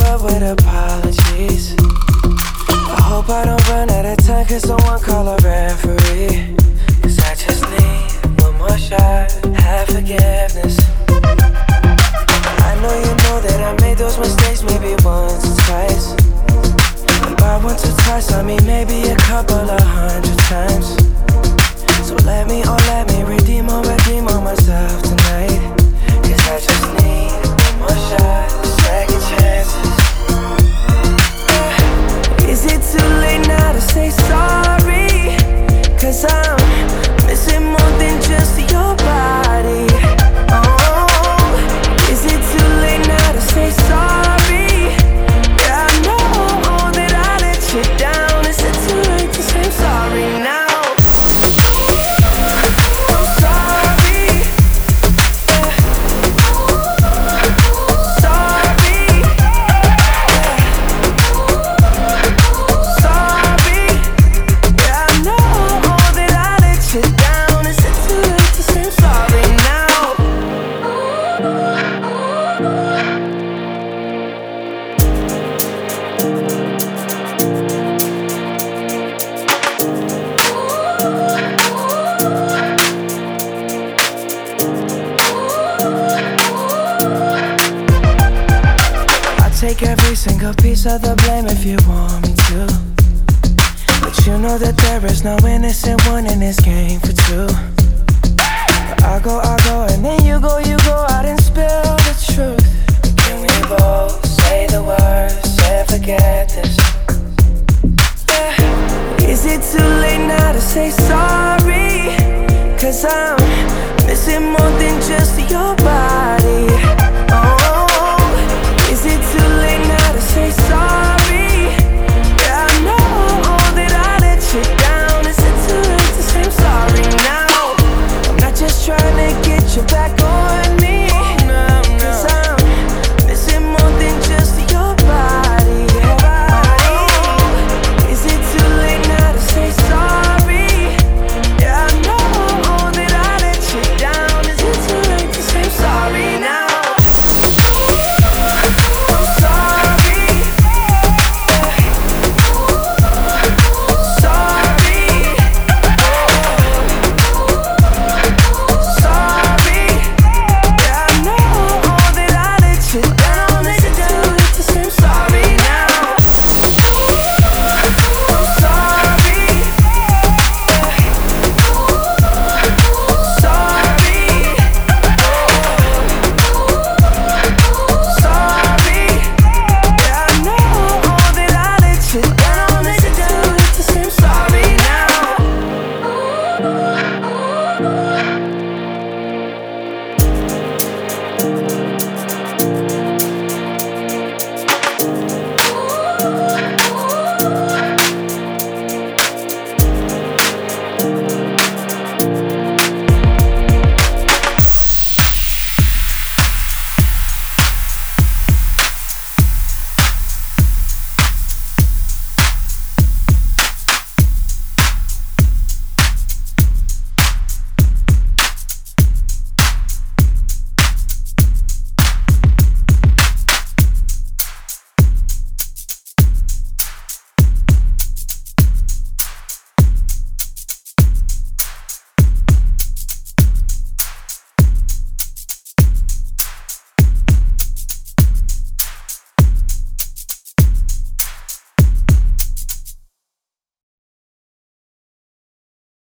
up with apologies. I hope I don't run out of time, cause someone call a referee. Cause I just need one more shot, have forgiveness. I know you know that I made those mistakes maybe once or twice. And by once or twice I mean maybe a couple of 100 times. So let me redeem or myself tonight. Cause I just need one more shot, second chances. Is it too late now to say sorry? Cause I'm missing more than just your body. Oh, is it too late now to say sorry? Yeah, I know that I let you down. Is it too late to say sorry now? Take every single piece of the blame if you want me to. But you know that there is no innocent one in this game for two. But I go, and then you go out and spill the truth. Can we both say the words and forget this? Yeah. Is it too late now to say sorry? Cause I'm